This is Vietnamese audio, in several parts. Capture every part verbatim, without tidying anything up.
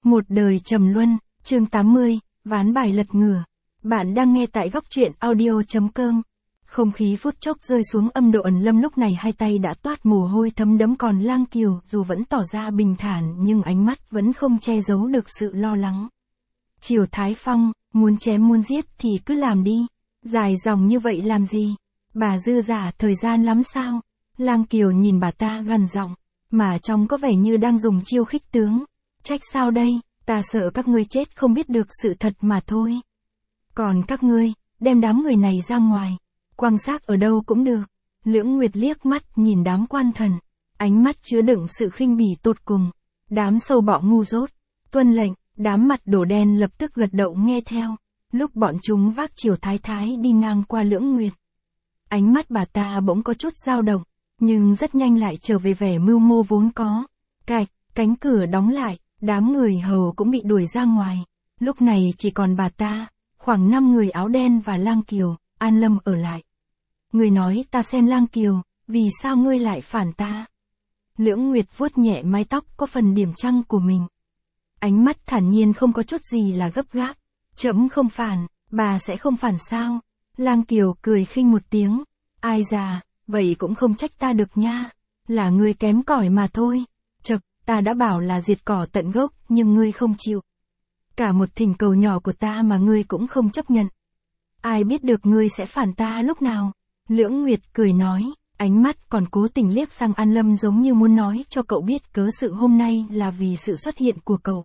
Một đời trầm luân, chương tám mươi, ván bài lật ngửa. Bạn đang nghe tại góc truyện audio.com. Không khí phút chốc rơi xuống âm độ ẩn lâm, lúc này hai tay đã toát mồ hôi thấm đẫm, còn Lang Kiều dù vẫn tỏ ra bình thản nhưng ánh mắt vẫn không che giấu được sự lo lắng. Triều Thái Phong, muốn chém muốn giết thì cứ làm đi. Dài dòng như vậy làm gì? Bà dư giả thời gian lắm sao? Lang Kiều nhìn bà ta gằn giọng, mà trông có vẻ như đang dùng chiêu khích tướng. Trách sao đây, ta sợ các ngươi chết không biết được sự thật mà thôi. Còn các ngươi, đem đám người này ra ngoài, quăng xác ở đâu cũng được. Lưỡng Nguyệt liếc mắt nhìn đám quan thần, ánh mắt chứa đựng sự khinh bỉ tột cùng. Đám sâu bọ ngu dốt, tuân lệnh, đám mặt đổ đen lập tức gật đầu nghe theo. Lúc bọn chúng vác Triều Thái Thái đi ngang qua Lưỡng Nguyệt, ánh mắt bà ta bỗng có chút dao động, nhưng rất nhanh lại trở về vẻ mưu mô vốn có. Cạch, cánh cửa đóng lại, đám người hầu cũng bị đuổi ra ngoài. Lúc này chỉ còn bà ta, khoảng năm người áo đen và Lang Kiều. An Lâm ở lại. Người nói ta xem Lang Kiều, vì sao ngươi lại phản ta? Lưỡng Nguyệt vuốt nhẹ mái tóc có phần điểm trăng của mình. Ánh mắt thản nhiên không có chút gì là gấp gáp. Trẫm không phản, bà sẽ không phản sao? Lang Kiều cười khinh một tiếng. Ai già, vậy cũng không trách ta được nha. Là ngươi kém cỏi mà thôi. Chậc, ta đã bảo là diệt cỏ tận gốc, nhưng ngươi không chịu. Cả một thỉnh cầu nhỏ của ta mà ngươi cũng không chấp nhận. Ai biết được ngươi sẽ phản ta lúc nào? Lưỡng Nguyệt cười nói, ánh mắt còn cố tình liếc sang An Lâm giống như muốn nói cho cậu biết cớ sự hôm nay là vì sự xuất hiện của cậu.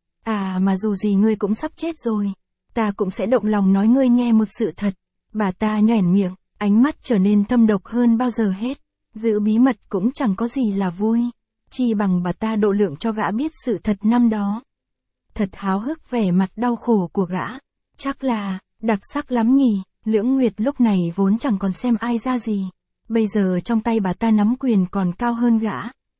À mà dù gì ngươi cũng sắp chết rồi. Ta cũng sẽ động lòng nói ngươi nghe một sự thật. Bà ta nhoẻn miệng, ánh mắt trở nên thâm độc hơn bao giờ hết. Giữ bí mật cũng chẳng có gì là vui. Chi bằng bà ta độ lượng cho gã biết sự thật năm đó. Thật háo hức vẻ mặt đau khổ của gã. Chắc là, đặc sắc lắm nhỉ. Lưỡng Nguyệt lúc này vốn chẳng còn xem ai ra gì. Bây giờ trong tay bà ta nắm quyền còn cao hơn gã.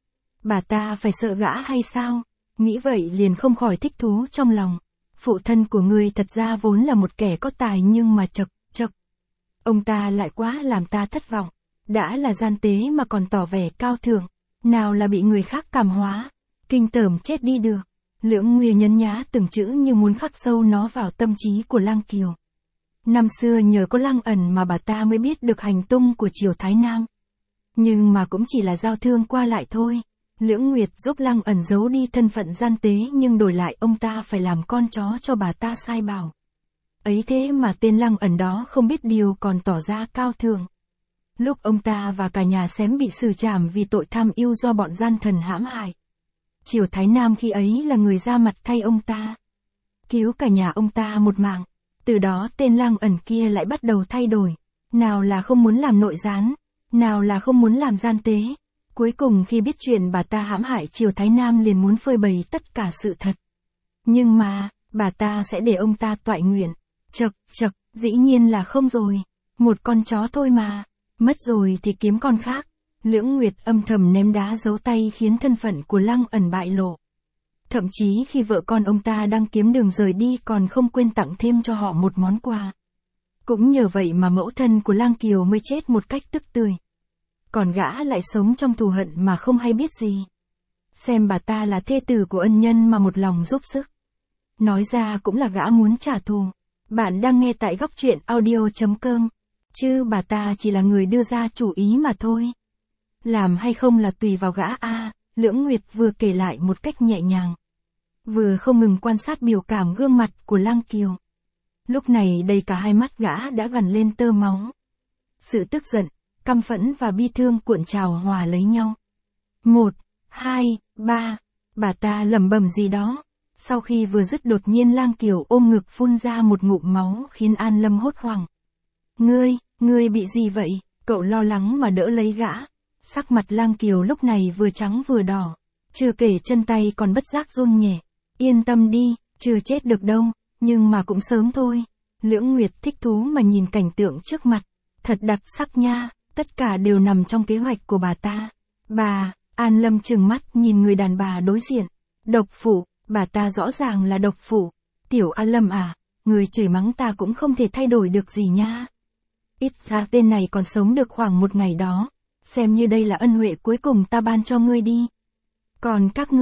Bà ta phải sợ gã hay sao? Nghĩ vậy liền không khỏi thích thú trong lòng. Phụ thân của ngươi thật ra vốn là một kẻ có tài, nhưng mà chậc, chậc. Ông ta lại quá làm ta thất vọng. Đã là gian tế mà còn tỏ vẻ cao thượng. Nào là bị người khác cảm hóa. Kinh tởm chết đi được. Lưỡng Nguyệt nhấn nhá từng chữ như muốn khắc sâu nó vào tâm trí của Lang Kiều. Năm xưa nhờ có Lang Ẩn mà bà ta mới biết được hành tung của Triều Thái Nam. Nhưng mà cũng chỉ là giao thương qua lại thôi. Lưỡng Nguyệt giúp Lang Ẩn giấu đi thân phận gian tế, nhưng đổi lại ông ta phải làm con chó cho bà ta sai bảo. Ấy thế mà tên Lang Ẩn đó không biết điều còn tỏ ra cao thượng. Lúc ông ta và cả nhà xém bị xử trảm vì tội tham yêu do bọn gian thần hãm hại, Triều Thái Nam khi ấy là người ra mặt thay ông ta, cứu cả nhà ông ta một mạng. Từ đó tên Lang Ẩn kia lại bắt đầu thay đổi. Nào là không muốn làm nội gián, nào là không muốn làm gian tế. Cuối cùng khi biết chuyện bà ta hãm hại Triều Thái Nam liền muốn phơi bày tất cả sự thật. Nhưng mà, bà ta sẽ để ông ta toại nguyện. Chậc, chậc, dĩ nhiên là không rồi. Một con chó thôi mà. Mất rồi thì kiếm con khác. Lưỡng Nguyệt âm thầm ném đá giấu tay khiến thân phận của Lang Ẩn bại lộ. Thậm chí khi vợ con ông ta đang kiếm đường rời đi còn không quên tặng thêm cho họ một món quà. Cũng nhờ vậy mà mẫu thân của Lang Kiều mới chết một cách tức tưởi. Còn gã lại sống trong thù hận mà không hay biết gì. Xem bà ta là thê tử của ân nhân mà một lòng giúp sức. Nói ra cũng là gã muốn trả thù. Bạn đang nghe tại góc truyện audio.com. Chứ bà ta chỉ là người đưa ra chủ ý mà thôi. Làm hay không là tùy vào gã a. Lưỡng Nguyệt vừa kể lại một cách nhẹ nhàng, vừa không ngừng quan sát biểu cảm gương mặt của Lang Kiều. Lúc này đầy cả hai mắt gã đã gằn lên tơ máu. Sự tức giận, căm phẫn và bi thương cuộn trào hòa lấy nhau. Một, hai, ba, bà ta lẩm bẩm gì đó. Sau khi vừa dứt đột nhiên Lang Kiều ôm ngực phun ra một ngụm máu khiến An Lâm hốt hoảng. Ngươi, ngươi bị gì vậy? Cậu lo lắng mà đỡ lấy gã. Sắc mặt Lang Kiều lúc này vừa trắng vừa đỏ. Chưa kể chân tay còn bất giác run nhẹ. Yên tâm đi, chưa chết được đâu, nhưng mà cũng sớm thôi. Lưỡng Nguyệt thích thú mà nhìn cảnh tượng trước mặt. Thật đặc sắc nha, tất cả đều nằm trong kế hoạch của bà ta. Bà, An Lâm trừng mắt nhìn người đàn bà đối diện. Độc phụ, bà ta rõ ràng là độc phụ. Tiểu An Lâm à, người chửi mắng ta cũng không thể thay đổi được gì nha. Ít ra tên này còn sống được khoảng một ngày đó. Xem như đây là ân huệ cuối cùng ta ban cho ngươi đi. Còn các ngươi,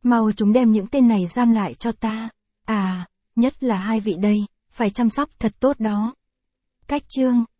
Mau chúng đem những tên này giam lại cho ta. À, nhất là hai vị đây, phải chăm sóc thật tốt đó. Cách chương